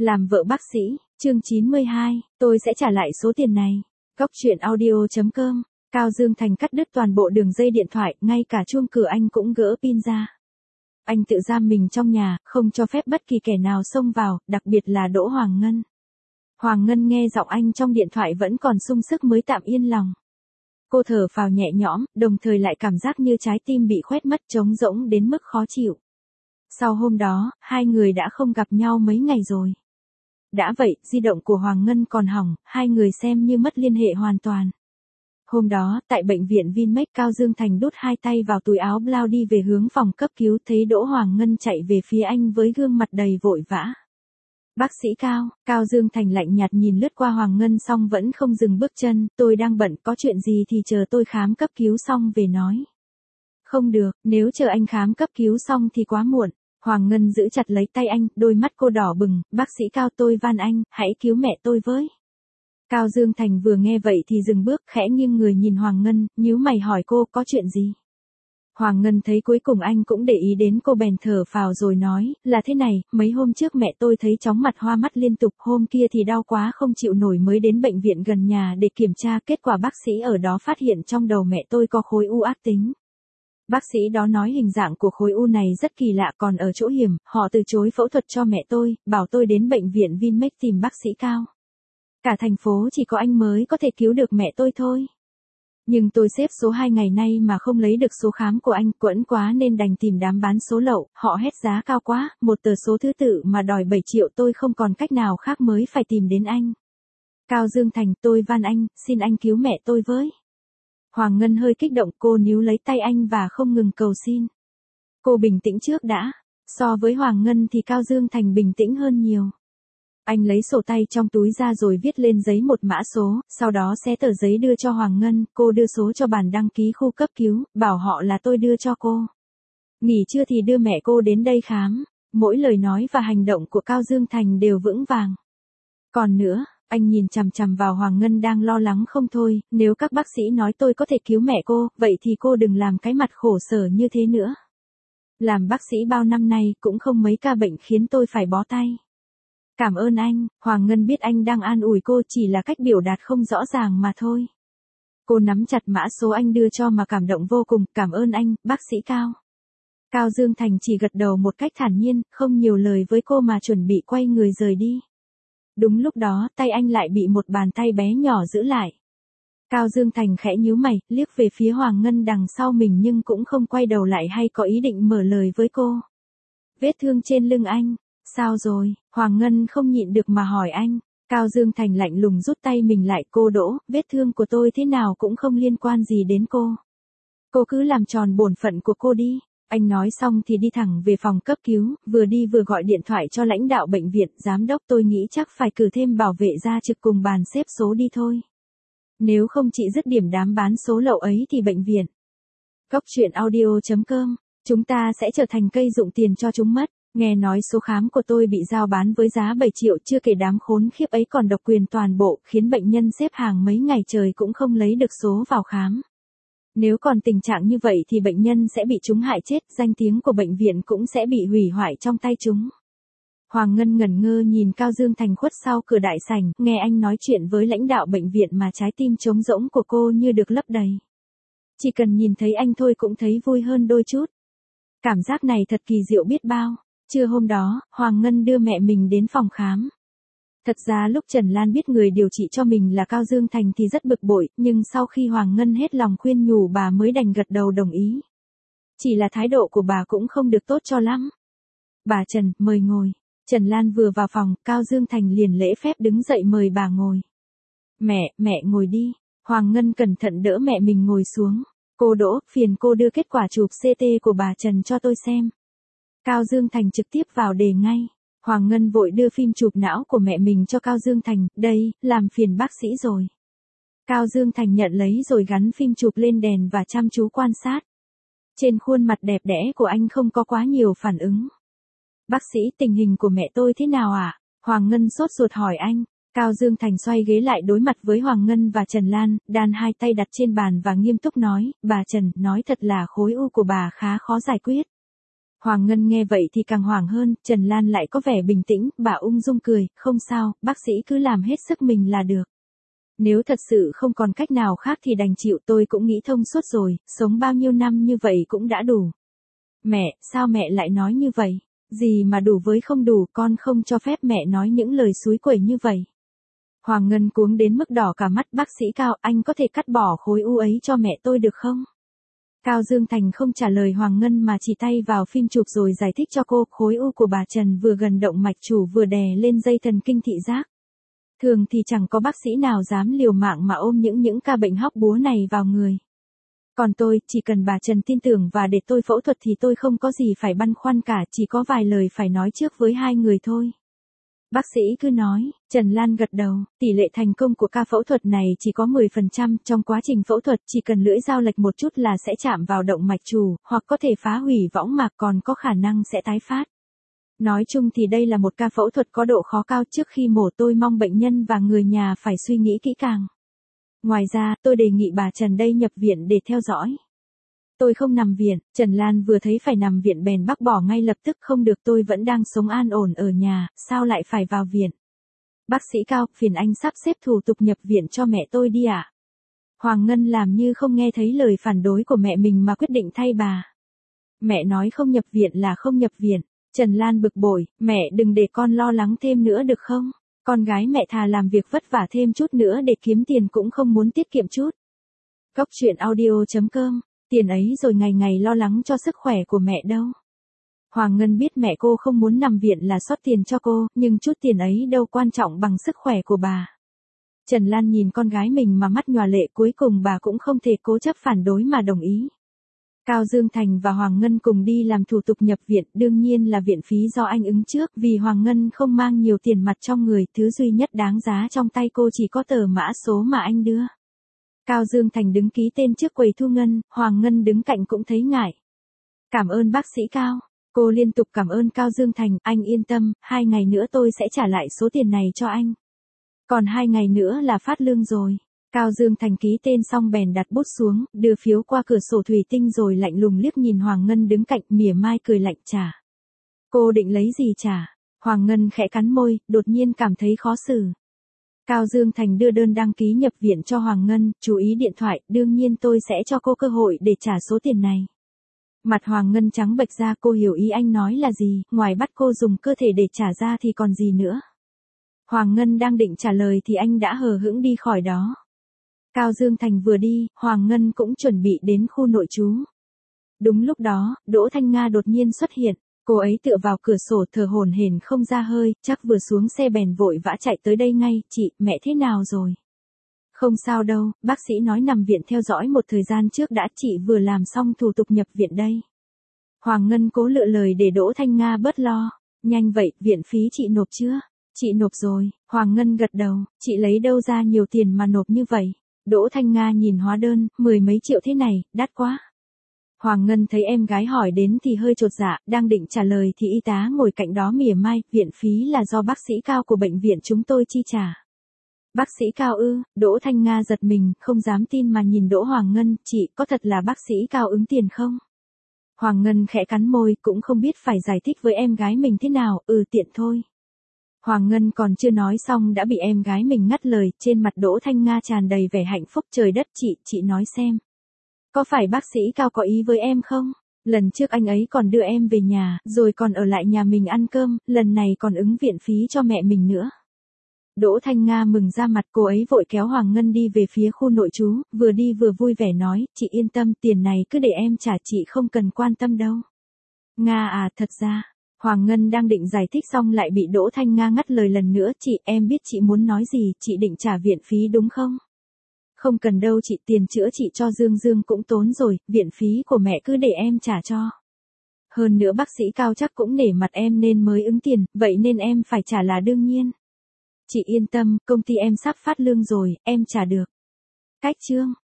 Làm vợ bác sĩ, chương 92, tôi sẽ trả lại số tiền này. Góc truyện audio.com, Cao Dương Thành cắt đứt toàn bộ đường dây điện thoại, ngay cả chuông cửa anh cũng gỡ pin ra. Anh tự giam mình trong nhà, không cho phép bất kỳ kẻ nào xông vào, đặc biệt là Đỗ Hoàng Ngân. Hoàng Ngân nghe giọng anh trong điện thoại vẫn còn sung sức mới tạm yên lòng. Cô thở phào nhẹ nhõm, đồng thời lại cảm giác như trái tim bị khoét mất, trống rỗng đến mức khó chịu. Sau hôm đó, hai người đã không gặp nhau mấy ngày rồi. Đã vậy, di động của Hoàng Ngân còn hỏng, hai người xem như mất liên hệ hoàn toàn. Hôm đó, tại bệnh viện Vinmec, Cao Dương Thành đút hai tay vào túi áo blau đi về hướng phòng cấp cứu, thấy Đỗ Hoàng Ngân chạy về phía anh với gương mặt đầy vội vã. Bác sĩ Cao, Cao Dương Thành lạnh nhạt nhìn lướt qua Hoàng Ngân xong vẫn không dừng bước chân, tôi đang bận, có chuyện gì thì chờ tôi khám cấp cứu xong về nói. Không được, nếu chờ anh khám cấp cứu xong thì quá muộn. Hoàng Ngân giữ chặt lấy tay anh, đôi mắt cô đỏ bừng, bác sĩ Cao tôi van anh, hãy cứu mẹ tôi với. Cao Dương Thành vừa nghe vậy thì dừng bước, khẽ nghiêng người nhìn Hoàng Ngân, nhíu mày hỏi cô có chuyện gì. Hoàng Ngân thấy cuối cùng anh cũng để ý đến cô bèn thở phào rồi nói, là thế này, mấy hôm trước mẹ tôi thấy chóng mặt hoa mắt liên tục, hôm kia thì đau quá không chịu nổi mới đến bệnh viện gần nhà để kiểm tra, kết quả bác sĩ ở đó phát hiện trong đầu mẹ tôi có khối u ác tính. Bác sĩ đó nói hình dạng của khối u này rất kỳ lạ, còn ở chỗ hiểm, họ từ chối phẫu thuật cho mẹ tôi, bảo tôi đến bệnh viện Vinmec tìm bác sĩ Cao. Cả thành phố chỉ có anh mới có thể cứu được mẹ tôi thôi. Nhưng tôi xếp số 2 ngày nay mà không lấy được số khám của anh, quẫn quá nên đành tìm đám bán số lậu, họ hét giá cao quá, một tờ số thứ tự mà đòi 7 triệu, tôi không còn cách nào khác mới phải tìm đến anh. Cao Dương Thành, tôi van anh, xin anh cứu mẹ tôi với. Hoàng Ngân hơi kích động, cô níu lấy tay anh và không ngừng cầu xin. Cô bình tĩnh trước đã. So với Hoàng Ngân thì Cao Dương Thành bình tĩnh hơn nhiều. Anh lấy sổ tay trong túi ra rồi viết lên giấy một mã số, sau đó xé tờ giấy đưa cho Hoàng Ngân, cô đưa số cho bàn đăng ký khu cấp cứu, bảo họ là tôi đưa cho cô. Nghỉ trưa thì đưa mẹ cô đến đây khám. Mỗi lời nói và hành động của Cao Dương Thành đều vững vàng. Còn nữa, anh nhìn chằm chằm vào Hoàng Ngân đang lo lắng không thôi, nếu các bác sĩ nói tôi có thể cứu mẹ cô, vậy thì cô đừng làm cái mặt khổ sở như thế nữa. Làm bác sĩ bao năm nay cũng không mấy ca bệnh khiến tôi phải bó tay. Cảm ơn anh, Hoàng Ngân biết anh đang an ủi cô, chỉ là cách biểu đạt không rõ ràng mà thôi. Cô nắm chặt mã số anh đưa cho mà cảm động vô cùng, cảm ơn anh, bác sĩ Cao. Cao Dương Thành chỉ gật đầu một cách thản nhiên, không nhiều lời với cô mà chuẩn bị quay người rời đi. Đúng lúc đó, tay anh lại bị một bàn tay bé nhỏ giữ lại. Cao Dương Thành khẽ nhíu mày, liếc về phía Hoàng Ngân đằng sau mình nhưng cũng không quay đầu lại hay có ý định mở lời với cô. Vết thương trên lưng anh, sao rồi? Hoàng Ngân không nhịn được mà hỏi anh. Cao Dương Thành lạnh lùng rút tay mình lại, cô Đỗ, vết thương của tôi thế nào cũng không liên quan gì đến cô. Cô cứ làm tròn bổn phận của cô đi. Anh nói xong thì đi thẳng về phòng cấp cứu, vừa đi vừa gọi điện thoại cho lãnh đạo bệnh viện, giám đốc tôi nghĩ chắc phải cử thêm bảo vệ ra trực cùng bàn xếp số đi thôi. Nếu không chị dứt điểm đám bán số lậu ấy thì bệnh viện. Góc truyện audio.com, chúng ta sẽ trở thành cây dụng tiền cho chúng mất. Nghe nói số khám của tôi bị giao bán với giá 7 triệu, chưa kể đám khốn khiếp ấy còn độc quyền toàn bộ, khiến bệnh nhân xếp hàng mấy ngày trời cũng không lấy được số vào khám. Nếu còn tình trạng như vậy thì bệnh nhân sẽ bị chúng hại chết, danh tiếng của bệnh viện cũng sẽ bị hủy hoại trong tay chúng. Hoàng Ngân ngẩn ngơ nhìn Cao Dương Thành khuất sau cửa đại sảnh, nghe anh nói chuyện với lãnh đạo bệnh viện mà trái tim trống rỗng của cô như được lấp đầy. Chỉ cần nhìn thấy anh thôi cũng thấy vui hơn đôi chút. Cảm giác này thật kỳ diệu biết bao. Trưa hôm đó, Hoàng Ngân đưa mẹ mình đến phòng khám. Thật ra lúc Trần Lan biết người điều trị cho mình là Cao Dương Thành thì rất bực bội, nhưng sau khi Hoàng Ngân hết lòng khuyên nhủ bà mới đành gật đầu đồng ý. Chỉ là thái độ của bà cũng không được tốt cho lắm. Bà Trần, mời ngồi. Trần Lan vừa vào phòng, Cao Dương Thành liền lễ phép đứng dậy mời bà ngồi. Mẹ ngồi đi. Hoàng Ngân cẩn thận đỡ mẹ mình ngồi xuống. Cô Đỗ, phiền cô đưa kết quả chụp CT của bà Trần cho tôi xem. Cao Dương Thành trực tiếp vào đề ngay. Hoàng Ngân vội đưa phim chụp não của mẹ mình cho Cao Dương Thành, đây, làm phiền bác sĩ rồi. Cao Dương Thành nhận lấy rồi gắn phim chụp lên đèn và chăm chú quan sát. Trên khuôn mặt đẹp đẽ của anh không có quá nhiều phản ứng. Bác sĩ, tình hình của mẹ tôi thế nào ạ? Hoàng Ngân sốt ruột hỏi anh. Cao Dương Thành xoay ghế lại đối mặt với Hoàng Ngân và Trần Lan, đan hai tay đặt trên bàn và nghiêm túc nói, bà Trần, nói thật là khối u của bà khá khó giải quyết. Hoàng Ngân nghe vậy thì càng hoảng hơn, Trần Lan lại có vẻ bình tĩnh, bà ung dung cười, không sao, bác sĩ cứ làm hết sức mình là được. Nếu thật sự không còn cách nào khác thì đành chịu, tôi cũng nghĩ thông suốt rồi, sống bao nhiêu năm như vậy cũng đã đủ. Mẹ, sao mẹ lại nói như vậy? Gì mà đủ với không đủ, con không cho phép mẹ nói những lời xúi quẩy như vậy. Hoàng Ngân cuống đến mức đỏ cả mắt, bác sĩ Cao, anh có thể cắt bỏ khối u ấy cho mẹ tôi được không? Cao Dương Thành không trả lời Hoàng Ngân mà chỉ tay vào phim chụp rồi giải thích cho cô, khối u của bà Trần vừa gần động mạch chủ vừa đè lên dây thần kinh thị giác. Thường thì chẳng có bác sĩ nào dám liều mạng mà ôm những ca bệnh hóc búa này vào người. Còn tôi, chỉ cần bà Trần tin tưởng và để tôi phẫu thuật thì tôi không có gì phải băn khoăn cả, chỉ có vài lời phải nói trước với hai người thôi. Bác sĩ cứ nói, Trần Lan gật đầu, tỷ lệ thành công của ca phẫu thuật này chỉ có 10%, trong quá trình phẫu thuật chỉ cần lưỡi dao lệch một chút là sẽ chạm vào động mạch chủ, hoặc có thể phá hủy võng mạc, còn có khả năng sẽ tái phát. Nói chung thì đây là một ca phẫu thuật có độ khó cao, trước khi mổ tôi mong bệnh nhân và người nhà phải suy nghĩ kỹ càng. Ngoài ra, tôi đề nghị bà Trần đây nhập viện để theo dõi. Tôi không nằm viện, Trần Lan vừa thấy phải nằm viện bèn bác bỏ ngay lập tức, không được, tôi vẫn đang sống an ổn ở nhà, sao lại phải vào viện. Bác sĩ Cao, phiền anh sắp xếp thủ tục nhập viện cho mẹ tôi đi ạ. Hoàng Ngân làm như không nghe thấy lời phản đối của mẹ mình mà quyết định thay bà. Mẹ nói không nhập viện là không nhập viện. Trần Lan bực bội, mẹ đừng để con lo lắng thêm nữa được không? Con gái mẹ thà làm việc vất vả thêm chút nữa để kiếm tiền cũng không muốn tiết kiệm chút. Góc truyện audio.com, tiền ấy rồi ngày ngày lo lắng cho sức khỏe của mẹ đâu. Hoàng Ngân biết mẹ cô không muốn nằm viện là xót tiền cho cô, nhưng chút tiền ấy đâu quan trọng bằng sức khỏe của bà. Trần Lan nhìn con gái mình mà mắt nhòa lệ, cuối cùng bà cũng không thể cố chấp phản đối mà đồng ý. Cao Dương Thành và Hoàng Ngân cùng đi làm thủ tục nhập viện, đương nhiên là viện phí do anh ứng trước, vì Hoàng Ngân không mang nhiều tiền mặt trong người, thứ duy nhất đáng giá trong tay cô chỉ có tờ mã số mà anh đưa. Cao Dương Thành đứng ký tên trước quầy thu ngân, Hoàng Ngân đứng cạnh cũng thấy ngại. Cảm ơn bác sĩ Cao. Cô liên tục cảm ơn Cao Dương Thành, anh yên tâm, 2 ngày nữa tôi sẽ trả lại số tiền này cho anh. Còn 2 ngày nữa là phát lương rồi. Cao Dương Thành ký tên xong bèn đặt bút xuống, đưa phiếu qua cửa sổ thủy tinh rồi lạnh lùng liếc nhìn Hoàng Ngân đứng cạnh, mỉa mai cười lạnh, trả. Cô định lấy gì trả? Hoàng Ngân khẽ cắn môi, đột nhiên cảm thấy khó xử. Cao Dương Thành đưa đơn đăng ký nhập viện cho Hoàng Ngân, chú ý điện thoại, đương nhiên tôi sẽ cho cô cơ hội để trả số tiền này. Mặt Hoàng Ngân trắng bệch ra, cô hiểu ý anh nói là gì, ngoài bắt cô dùng cơ thể để trả ra thì còn gì nữa. Hoàng Ngân đang định trả lời thì anh đã hờ hững đi khỏi đó. Cao Dương Thành vừa đi, Hoàng Ngân cũng chuẩn bị đến khu nội trú. Đúng lúc đó, Đỗ Thanh Nga đột nhiên xuất hiện, cô ấy tựa vào cửa sổ thở hổn hển không ra hơi, chắc vừa xuống xe bèn vội vã chạy tới đây ngay, chị, mẹ thế nào rồi? Không sao đâu, bác sĩ nói nằm viện theo dõi một thời gian trước đã, chị vừa làm xong thủ tục nhập viện đây. Hoàng Ngân cố lựa lời để Đỗ Thanh Nga bớt lo, nhanh vậy, viện phí chị nộp chưa? Chị nộp rồi, Hoàng Ngân gật đầu, chị lấy đâu ra nhiều tiền mà nộp như vậy? Đỗ Thanh Nga nhìn hóa đơn, 10 mấy triệu thế này, đắt quá. Hoàng Ngân thấy em gái hỏi đến thì hơi chột dạ, đang định trả lời thì y tá ngồi cạnh đó mỉa mai, viện phí là do bác sĩ Cao của bệnh viện chúng tôi chi trả. Bác sĩ Cao ư? Đỗ Thanh Nga giật mình, không dám tin mà nhìn Đỗ Hoàng Ngân, chị, có thật là bác sĩ Cao ứng tiền không? Hoàng Ngân khẽ cắn môi, cũng không biết phải giải thích với em gái mình thế nào, tiện thôi. Hoàng Ngân còn chưa nói xong đã bị em gái mình ngắt lời, trên mặt Đỗ Thanh Nga tràn đầy vẻ hạnh phúc, trời đất, chị nói xem. Có phải bác sĩ Cao có ý với em không? Lần trước anh ấy còn đưa em về nhà, rồi còn ở lại nhà mình ăn cơm, lần này còn ứng viện phí cho mẹ mình nữa. Đỗ Thanh Nga mừng ra mặt, cô ấy vội kéo Hoàng Ngân đi về phía khu nội trú, vừa đi vừa vui vẻ nói, chị yên tâm, tiền này cứ để em trả, chị không cần quan tâm đâu. Nga à, thật ra, Hoàng Ngân đang định giải thích xong lại bị Đỗ Thanh Nga ngắt lời lần nữa, chị, em biết chị muốn nói gì, chị định trả viện phí đúng không? Không cần đâu chị, tiền chữa chị cho Dương Dương cũng tốn rồi, viện phí của mẹ cứ để em trả cho. Hơn nữa bác sĩ Cao chắc cũng nể mặt em nên mới ứng tiền, vậy nên em phải trả là đương nhiên. Chị yên tâm, công ty em sắp phát lương rồi, em trả được. Cách chương.